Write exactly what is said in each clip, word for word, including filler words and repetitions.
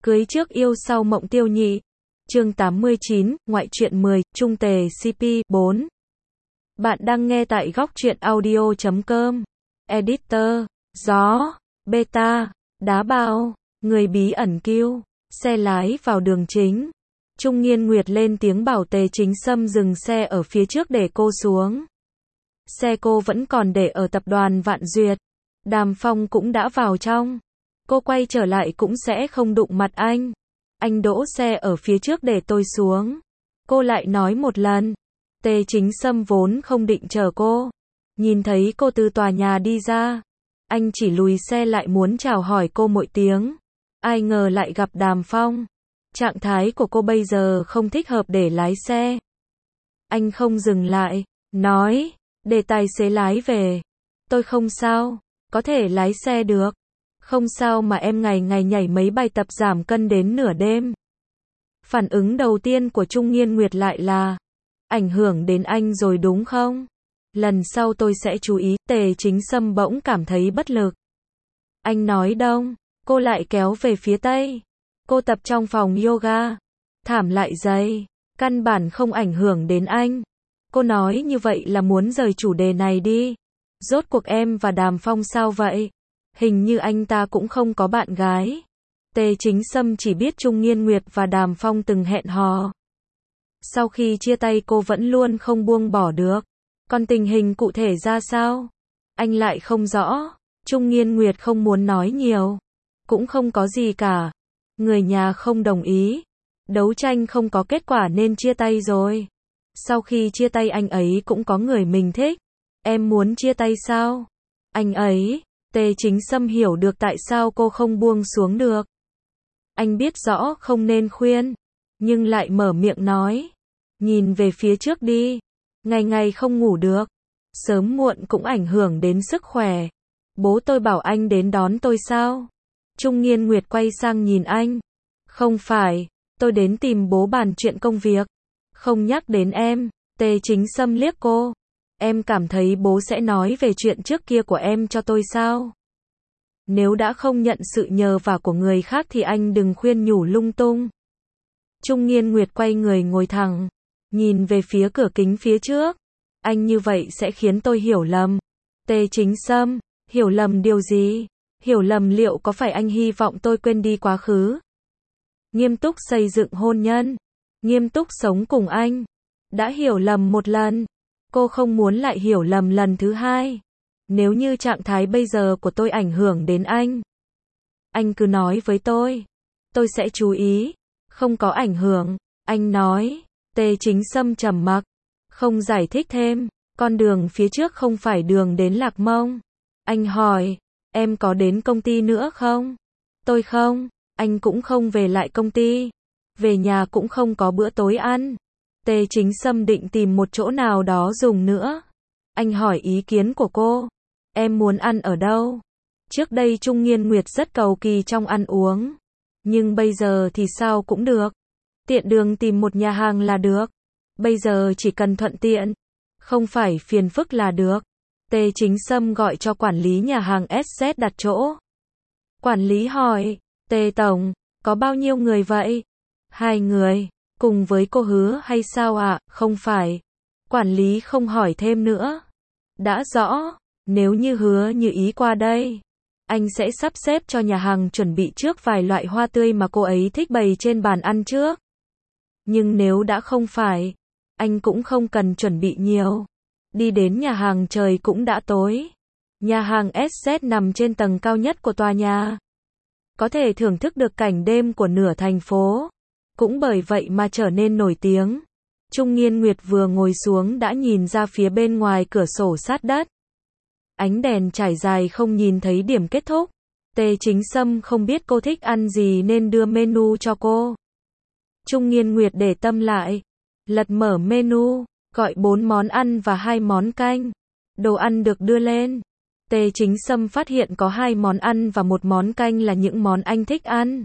Cưới trước yêu sau mộng tiêu nhị. Chương tám mươi chín, ngoại truyện mười, Trung Tề xê pê, bốn. Bạn đang nghe tại góc truyện audio chấm com. Editor, gió, beta, đá bao, người bí ẩn kiêu, xe lái vào đường chính. Trung Nghiên Nguyệt lên tiếng bảo Tề Chính Sâm dừng xe ở phía trước để cô xuống. Xe cô vẫn còn để ở tập đoàn Vạn Duyệt. Đàm Phong cũng đã vào trong. Cô quay trở lại cũng sẽ không đụng mặt anh. Anh đỗ xe ở phía trước để tôi xuống. Cô lại nói một lần. Tề Chính Sâm vốn không định chờ cô. Nhìn thấy cô từ tòa nhà đi ra. Anh chỉ lùi xe lại muốn chào hỏi cô một tiếng. Ai ngờ lại gặp Đàm Phong. Trạng thái của cô bây giờ không thích hợp để lái xe. Anh không dừng lại. Nói. Để tài xế lái về. Tôi không sao. Có thể lái xe được. Không sao mà em ngày ngày nhảy mấy bài tập giảm cân đến nửa đêm. Phản ứng đầu tiên của Trung Nghiên Nguyệt lại là. Ảnh hưởng đến anh rồi đúng không? Lần sau tôi sẽ chú ý. Tề Chính Sâm bỗng cảm thấy bất lực. Anh nói đông. Cô lại kéo về phía tây. Cô tập trong phòng yoga. Thảm lại giày. Căn bản không ảnh hưởng đến anh. Cô nói như vậy là muốn rời chủ đề này đi. Rốt cuộc em và Đàm Phong sao vậy? Hình như anh ta cũng không có bạn gái. Tề Chính Sâm chỉ biết Trung Nghiên Nguyệt và Đàm Phong từng hẹn hò. Sau khi chia tay cô vẫn luôn không buông bỏ được. Còn tình hình cụ thể ra sao? Anh lại không rõ. Trung Nghiên Nguyệt không muốn nói nhiều. Cũng không có gì cả. Người nhà không đồng ý. Đấu tranh không có kết quả nên chia tay rồi. Sau khi chia tay anh ấy cũng có người mình thích. Em muốn chia tay sao? Anh ấy. Tề Chính Sâm hiểu được tại sao cô không buông xuống được. Anh biết rõ không nên khuyên. Nhưng lại mở miệng nói. Nhìn về phía trước đi. Ngày ngày không ngủ được. Sớm muộn cũng ảnh hưởng đến sức khỏe. Bố tôi bảo anh đến đón tôi sao? Trung Nghiên Nguyệt quay sang nhìn anh. Không phải. Tôi đến tìm bố bàn chuyện công việc. Không nhắc đến em. Tề Chính Sâm liếc cô. Em cảm thấy bố sẽ nói về chuyện trước kia của em cho tôi sao? Nếu đã không nhận sự nhờ vả của người khác thì anh đừng khuyên nhủ lung tung. Trung Nghiên Nguyệt quay người ngồi thẳng. Nhìn về phía cửa kính phía trước. Anh như vậy sẽ khiến tôi hiểu lầm. Tề Chính Sâm, hiểu lầm điều gì? Hiểu lầm liệu có phải anh hy vọng tôi quên đi quá khứ? Nghiêm túc xây dựng hôn nhân. Nghiêm túc sống cùng anh. Đã hiểu lầm một lần. Cô không muốn lại hiểu lầm lần thứ hai. Nếu như trạng thái bây giờ của tôi ảnh hưởng đến anh. Anh cứ nói với tôi. Tôi sẽ chú ý. Không có ảnh hưởng. Anh nói. Tề Chính Sâm trầm mặc. Không giải thích thêm. Con đường phía trước không phải đường đến Lạc Mông. Anh hỏi. Em có đến công ty nữa không? Tôi không. Anh cũng không về lại công ty. Về nhà cũng không có bữa tối ăn. Tề Chính Sâm định tìm một chỗ nào đó dùng nữa. Anh hỏi ý kiến của cô. Em muốn ăn ở đâu? Trước đây Trung Nghiên Nguyệt rất cầu kỳ trong ăn uống. Nhưng bây giờ thì sao cũng được. Tiện đường tìm một nhà hàng là được. Bây giờ chỉ cần thuận tiện. Không phải phiền phức là được. Tề Chính Sâm gọi cho quản lý nhà hàng ét zét đặt chỗ. Quản lý hỏi. Tề Tổng, có bao nhiêu người vậy? Hai người. Cùng với cô Hứa hay sao ạ? À? Không phải. Quản lý không hỏi thêm nữa. Đã rõ. Nếu như Hứa như ý qua đây. Anh sẽ sắp xếp cho nhà hàng chuẩn bị trước vài loại hoa tươi mà cô ấy thích bày trên bàn ăn trước. Nhưng nếu đã không phải. Anh cũng không cần chuẩn bị nhiều. Đi đến nhà hàng trời cũng đã tối. Nhà hàng ét zét nằm trên tầng cao nhất của tòa nhà. Có thể thưởng thức được cảnh đêm của nửa thành phố. Cũng bởi vậy mà trở nên nổi tiếng. Trung Nghiên Nguyệt vừa ngồi xuống đã nhìn ra phía bên ngoài cửa sổ sát đất. Ánh đèn trải dài không nhìn thấy điểm kết thúc. Tề Chính Sâm không biết cô thích ăn gì nên đưa menu cho cô. Trung Nghiên Nguyệt để tâm lại. Lật mở menu, gọi bốn món ăn và hai món canh. Đồ ăn được đưa lên. Tề Chính Sâm phát hiện có hai món ăn và một món canh là những món anh thích ăn.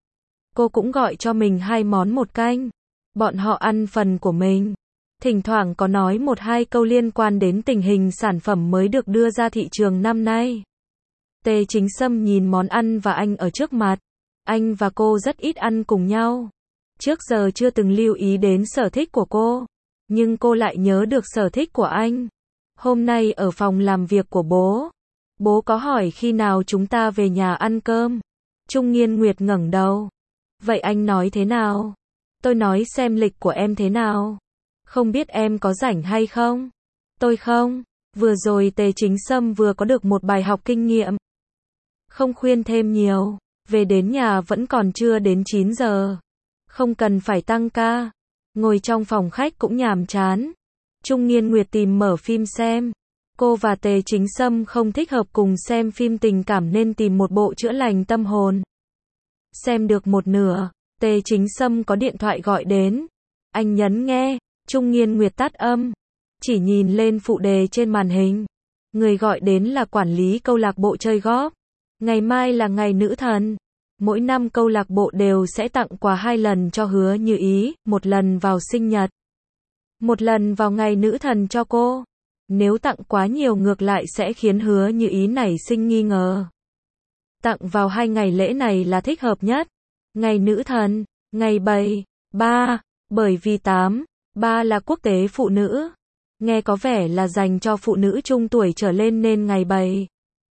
Cô cũng gọi cho mình hai món một canh. Bọn họ ăn phần của mình. Thỉnh thoảng có nói một hai câu liên quan đến tình hình sản phẩm mới được đưa ra thị trường năm nay. Tề Chính Sâm nhìn món ăn và anh ở trước mặt. Anh và cô rất ít ăn cùng nhau. Trước giờ chưa từng lưu ý đến sở thích của cô. Nhưng cô lại nhớ được sở thích của anh. Hôm nay ở phòng làm việc của bố. Bố có hỏi khi nào chúng ta về nhà ăn cơm. Trung Nghiên Nguyệt ngẩng đầu. Vậy anh nói thế nào? Tôi nói xem lịch của em thế nào. Không biết em có rảnh hay không? Tôi không. Vừa rồi Tề Chính Sâm vừa có được một bài học kinh nghiệm. Không khuyên thêm nhiều. Về đến nhà vẫn còn chưa đến chín giờ. Không cần phải tăng ca. Ngồi trong phòng khách cũng nhàm chán. Trung Nghiên Nguyệt tìm mở phim xem. Cô và Tề Chính Sâm không thích hợp cùng xem phim tình cảm nên tìm một bộ chữa lành tâm hồn. Xem được một nửa, Tề Chính Sâm có điện thoại gọi đến. Anh nhấn nghe, Trung Nghiên Nguyệt tắt âm. Chỉ nhìn lên phụ đề trên màn hình. Người gọi đến là quản lý câu lạc bộ chơi golf. Ngày mai là ngày nữ thần. Mỗi năm câu lạc bộ đều sẽ tặng quà hai lần cho Hứa Như Ý, một lần vào sinh nhật. Một lần vào ngày nữ thần cho cô. Nếu tặng quá nhiều ngược lại sẽ khiến Hứa Như Ý nảy sinh nghi ngờ. Tặng vào hai ngày lễ này là thích hợp nhất. Ngày nữ thần, ngày bảy, ba, bởi vì tám, ba là quốc tế phụ nữ. Nghe có vẻ là dành cho phụ nữ trung tuổi trở lên nên ngày bảy,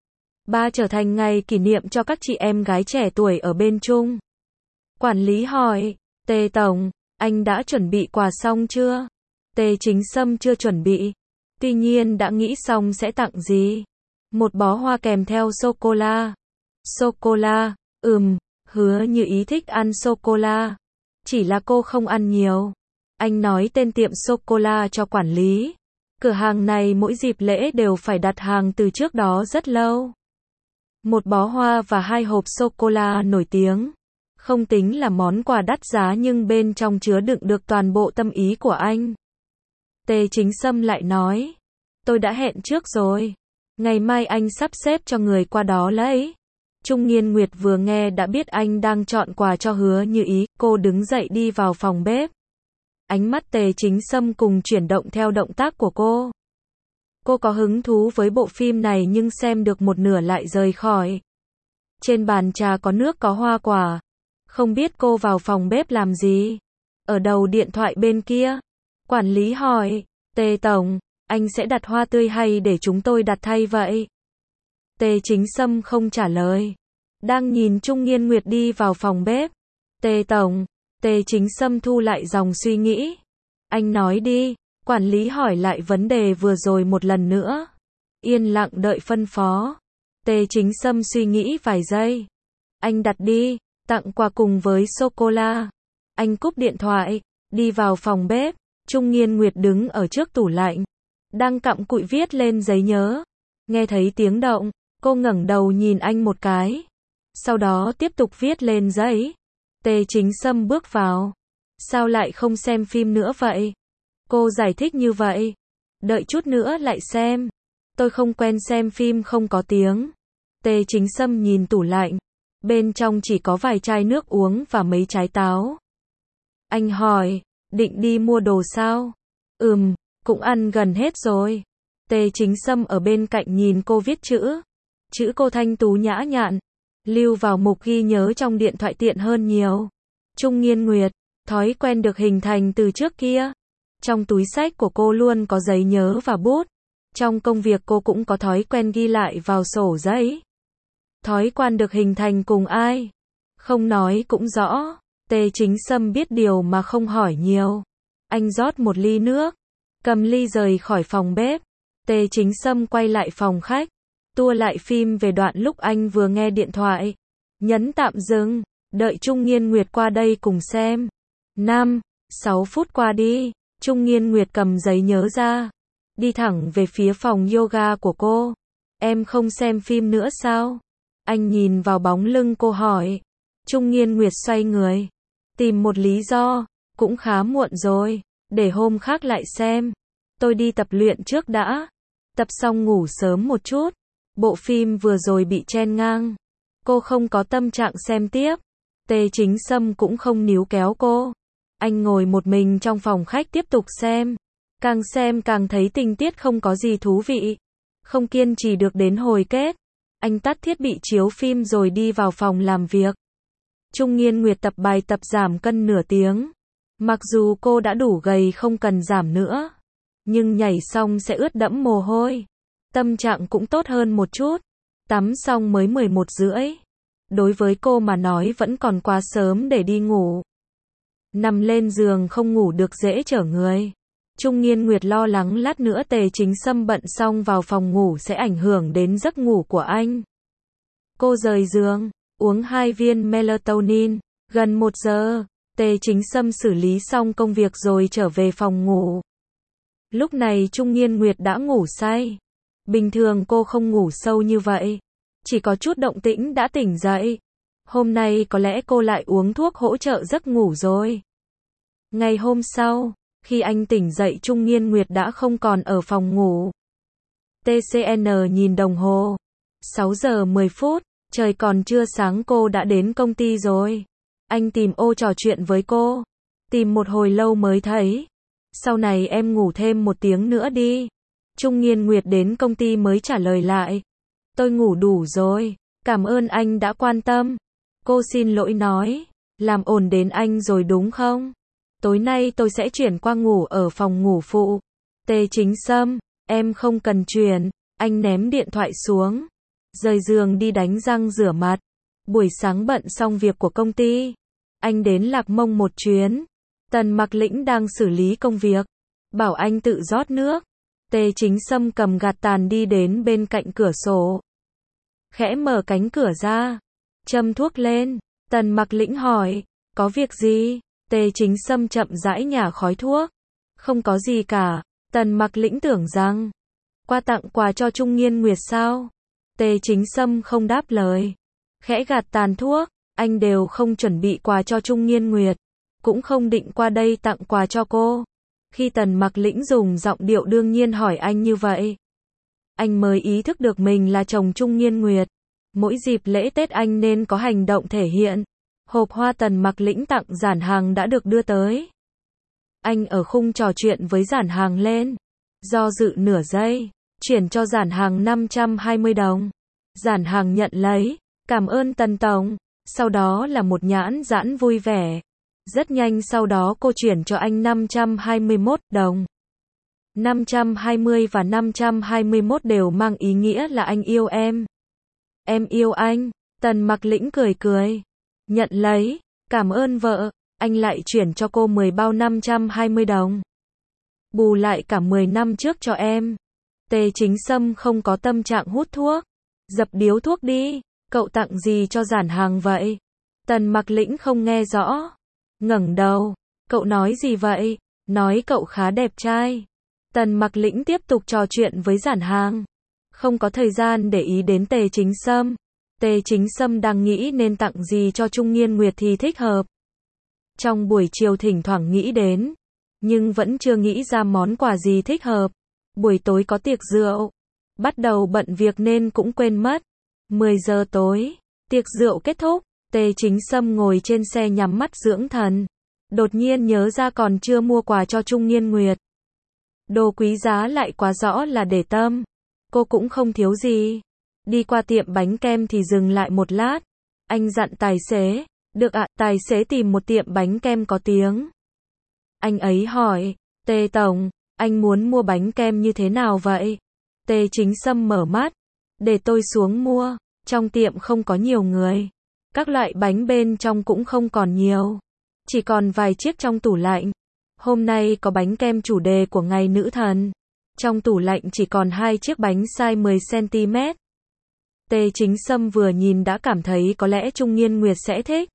ba trở thành ngày kỷ niệm cho các chị em gái trẻ tuổi ở bên Trung. Quản lý hỏi, Tề Tổng, anh đã chuẩn bị quà xong chưa? Tề Chính Sâm chưa chuẩn bị. Tuy nhiên đã nghĩ xong sẽ tặng gì. Một bó hoa kèm theo sô-cô-la. Sô-cô-la, ừm, Hứa Như Ý thích ăn sô-cô-la. Chỉ là cô không ăn nhiều. Anh nói tên tiệm sô-cô-la cho quản lý. Cửa hàng này mỗi dịp lễ đều phải đặt hàng từ trước đó rất lâu. Một bó hoa và hai hộp sô-cô-la nổi tiếng. Không tính là món quà đắt giá nhưng bên trong chứa đựng được toàn bộ tâm ý của anh. Tề Chính Sâm lại nói. Tôi đã hẹn trước rồi. Ngày mai anh sắp xếp cho người qua đó lấy. Trung Nghiên Nguyệt vừa nghe đã biết anh đang chọn quà cho Hứa Như Ý. Cô đứng dậy đi vào phòng bếp. Ánh mắt Tề Chính Sâm cùng chuyển động theo động tác của cô. Cô có hứng thú với bộ phim này nhưng xem được một nửa lại rời khỏi. Trên bàn trà có nước có hoa quả. Không biết cô vào phòng bếp làm gì. Ở đầu điện thoại bên kia. Quản lý hỏi, Tề Tổng, anh sẽ đặt hoa tươi hay để chúng tôi đặt thay vậy? Tề Chính Sâm không trả lời. Đang nhìn Trung Nghiên Nguyệt đi vào phòng bếp. Tề Tổng, Tề Chính Sâm thu lại dòng suy nghĩ. Anh nói đi, quản lý hỏi lại vấn đề vừa rồi một lần nữa. Yên lặng đợi phân phó. Tề Chính Sâm suy nghĩ vài giây. Anh đặt đi, tặng quà cùng với sô-cô-la. Anh cúp điện thoại, đi vào phòng bếp. Trung Nghiên Nguyệt đứng ở trước tủ lạnh. Đang cặm cụi viết lên giấy nhớ. Nghe thấy tiếng động, cô ngẩng đầu nhìn anh một cái. Sau đó tiếp tục viết lên giấy. Tề Chính Sâm bước vào. Sao lại không xem phim nữa vậy? Cô giải thích như vậy. Đợi chút nữa lại xem. Tôi không quen xem phim không có tiếng. Tề Chính Sâm nhìn tủ lạnh. Bên trong chỉ có vài chai nước uống và mấy trái táo. Anh hỏi, định đi mua đồ sao? Ừm, cũng ăn gần hết rồi. Tề Chính Sâm ở bên cạnh nhìn cô viết chữ. Chữ cô thanh tú nhã nhặn. Lưu vào mục ghi nhớ trong điện thoại tiện hơn nhiều. Trung Nghiên Nguyệt, thói quen được hình thành từ trước kia. Trong túi xách của cô luôn có giấy nhớ và bút. Trong công việc cô cũng có thói quen ghi lại vào sổ giấy. Thói quen được hình thành cùng ai? Không nói cũng rõ. Tề Chính Sâm biết điều mà không hỏi nhiều. Anh rót một ly nước. Cầm ly rời khỏi phòng bếp. Tề Chính Sâm quay lại phòng khách. Tua lại phim về đoạn lúc anh vừa nghe điện thoại. Nhấn tạm dừng. Đợi Trung Nghiên Nguyệt qua đây cùng xem. năm, sáu phút qua đi. Trung Nghiên Nguyệt cầm giấy nhớ ra. Đi thẳng về phía phòng yoga của cô. Em không xem phim nữa sao? Anh nhìn vào bóng lưng cô hỏi. Trung Nghiên Nguyệt xoay người. Tìm một lý do. Cũng khá muộn rồi. Để hôm khác lại xem. Tôi đi tập luyện trước đã. Tập xong ngủ sớm một chút. Bộ phim vừa rồi bị chen ngang. Cô không có tâm trạng xem tiếp. Tề Chính Sâm cũng không níu kéo cô. Anh ngồi một mình trong phòng khách tiếp tục xem. Càng xem càng thấy tình tiết không có gì thú vị. Không kiên trì được đến hồi kết. Anh tắt thiết bị chiếu phim rồi đi vào phòng làm việc. Trung Nghiên Nguyệt tập bài tập giảm cân nửa tiếng. Mặc dù cô đã đủ gầy không cần giảm nữa, nhưng nhảy xong sẽ ướt đẫm mồ hôi. Tâm trạng cũng tốt hơn một chút. Tắm xong mới mười một rưỡi. Đối với cô mà nói vẫn còn quá sớm để đi ngủ. Nằm lên giường không ngủ được dễ trở người. Trung Nghiên Nguyệt lo lắng lát nữa Tề Chính Sâm bận xong vào phòng ngủ sẽ ảnh hưởng đến giấc ngủ của anh. Cô rời giường, uống hai viên melatonin. Gần một giờ, Tề Chính Sâm xử lý xong công việc rồi trở về phòng ngủ. Lúc này Trung Nghiên Nguyệt đã ngủ say. Bình thường cô không ngủ sâu như vậy. Chỉ có chút động tĩnh đã tỉnh dậy. Hôm nay có lẽ cô lại uống thuốc hỗ trợ giấc ngủ rồi. Ngày hôm sau, khi anh tỉnh dậy Trung Nghiên Nguyệt đã không còn ở phòng ngủ. tê xê en nhìn đồng hồ. sáu giờ mười phút, trời còn chưa sáng cô đã đến công ty rồi. Anh tìm ô trò chuyện với cô. Tìm một hồi lâu mới thấy. Sau này em ngủ thêm một tiếng nữa đi. Trung Nghiên Nguyệt đến công ty mới trả lời lại. Tôi ngủ đủ rồi. Cảm ơn anh đã quan tâm. Cô xin lỗi nói. Làm ồn đến anh rồi đúng không? Tối nay tôi sẽ chuyển qua ngủ ở phòng ngủ phụ. Tề Chính Sâm, em không cần chuyển. Anh ném điện thoại xuống. Rời giường đi đánh răng rửa mặt. Buổi sáng bận xong việc của công ty. Anh đến Lạc Mông một chuyến. Tần Mặc Lĩnh đang xử lý công việc. Bảo anh tự rót nước. Tề Chính Sâm cầm gạt tàn đi đến bên cạnh cửa sổ. Khẽ mở cánh cửa ra. Châm thuốc lên. Tần Mặc Lĩnh hỏi. Có việc gì? Tề Chính Sâm chậm rãi nhả khói thuốc. Không có gì cả. Tần Mặc Lĩnh tưởng rằng. Qua tặng quà cho Trung Nghiên Nguyệt sao? Tề Chính Sâm không đáp lời. Khẽ gạt tàn thuốc. Anh đều không chuẩn bị quà cho Trung Nghiên Nguyệt. Cũng không định qua đây tặng quà cho cô. Khi Tần Mặc Lĩnh dùng giọng điệu đương nhiên hỏi anh như vậy, anh mới ý thức được mình là chồng Trung Nghiên Nguyệt. Mỗi dịp lễ Tết anh nên có hành động thể hiện. Hộp hoa Tần Mặc Lĩnh tặng Giản Hàng đã được đưa tới. Anh ở khung trò chuyện với Giản Hàng lên. Do dự nửa giây, chuyển cho Giản Hàng năm trăm hai mươi đồng. Giản Hàng nhận lấy. Cảm ơn Tần Tổng. Sau đó là một nhãn giãn vui vẻ. Rất nhanh sau đó cô chuyển cho anh năm trăm hai mươi mốt đồng. năm trăm hai mươi và năm trăm hai mươi mốt đều mang ý nghĩa là anh yêu em. Em yêu anh. Tần Mặc Lĩnh cười cười. Nhận lấy. Cảm ơn vợ. Anh lại chuyển cho cô mười bao năm trăm hai mươi đồng. Bù lại cả mười năm trước cho em. Tề Chính Sâm không có tâm trạng hút thuốc. Dập điếu thuốc đi. Cậu tặng gì cho Giản Hàng vậy? Tần Mặc Lĩnh không nghe rõ. Ngẩng đầu. Cậu nói gì vậy? Nói cậu khá đẹp trai. Tần Mặc Lĩnh tiếp tục trò chuyện với Giản Hàng. Không có thời gian để ý đến Tề Chính Sâm. Tề Chính Sâm đang nghĩ nên tặng gì cho Trung Nghiên Nguyệt thì thích hợp. Trong buổi chiều thỉnh thoảng nghĩ đến. Nhưng vẫn chưa nghĩ ra món quà gì thích hợp. Buổi tối có tiệc rượu. Bắt đầu bận việc nên cũng quên mất. mười giờ tối. Tiệc rượu kết thúc. Tề Chính Sâm ngồi trên xe nhắm mắt dưỡng thần. Đột nhiên nhớ ra còn chưa mua quà cho Trung Nghiên Nguyệt. Đồ quý giá lại quá rõ là để tâm. Cô cũng không thiếu gì. Đi qua tiệm bánh kem thì dừng lại một lát. Anh dặn tài xế. Được ạ, tài xế tìm một tiệm bánh kem có tiếng. Anh ấy hỏi. Tề Tổng, anh muốn mua bánh kem như thế nào vậy? Tề Chính Sâm mở mắt. Để tôi xuống mua. Trong tiệm không có nhiều người. Các loại bánh bên trong cũng không còn nhiều. Chỉ còn vài chiếc trong tủ lạnh. Hôm nay có bánh kem chủ đề của ngày nữ thần. Trong tủ lạnh chỉ còn hai chiếc bánh size mười xăng ti mét. Tề Chính Sâm vừa nhìn đã cảm thấy có lẽ Trung Nghiên Nguyệt sẽ thích.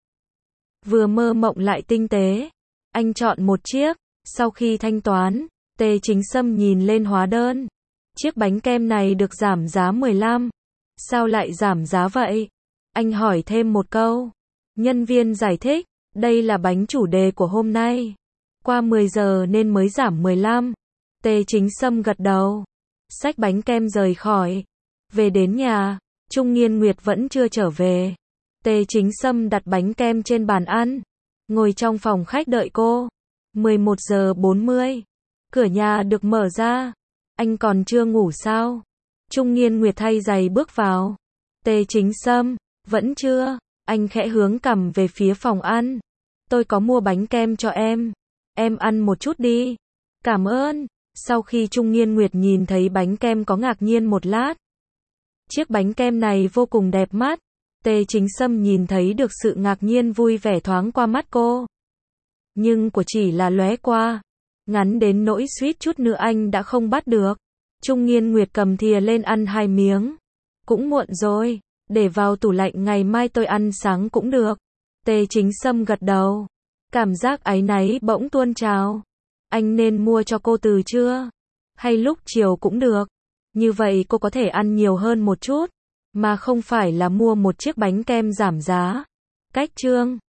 Vừa mơ mộng lại tinh tế. Anh chọn một chiếc. Sau khi thanh toán, Tề Chính Sâm nhìn lên hóa đơn. Chiếc bánh kem này được giảm giá mười lăm. Sao lại giảm giá vậy? Anh hỏi thêm một câu. Nhân viên giải thích, đây là bánh chủ đề của hôm nay. Qua mười giờ nên mới giảm mười lăm. Tề Chính Sâm gật đầu. Xách bánh kem rời khỏi. Về đến nhà, Trung Nghiên Nguyệt vẫn chưa trở về. Tề Chính Sâm đặt bánh kem trên bàn ăn. Ngồi trong phòng khách đợi cô. mười một giờ bốn mươi. Cửa nhà được mở ra. Anh còn chưa ngủ sao? Trung Nghiên Nguyệt thay giày bước vào. Tề Chính Sâm, vẫn chưa. Anh khẽ hướng cằm về phía phòng ăn. Tôi có mua bánh kem cho em. Em ăn một chút đi. Cảm ơn. Sau khi Trung Nghiên Nguyệt nhìn thấy bánh kem có ngạc nhiên một lát. Chiếc bánh kem này vô cùng đẹp mắt. Tề Chính Sâm nhìn thấy được sự ngạc nhiên vui vẻ thoáng qua mắt cô. Nhưng của chỉ là lóe qua. Ngắn đến nỗi suýt chút nữa anh đã không bắt được. Trung Nghiên Nguyệt cầm thìa lên ăn hai miếng. Cũng muộn rồi. Để vào tủ lạnh ngày mai tôi ăn sáng cũng được. Tề Chính Sâm gật đầu. Cảm giác áy náy bỗng tuôn trào. Anh nên mua cho cô từ trưa. Hay lúc chiều cũng được. Như vậy cô có thể ăn nhiều hơn một chút. Mà không phải là mua một chiếc bánh kem giảm giá. Cách chương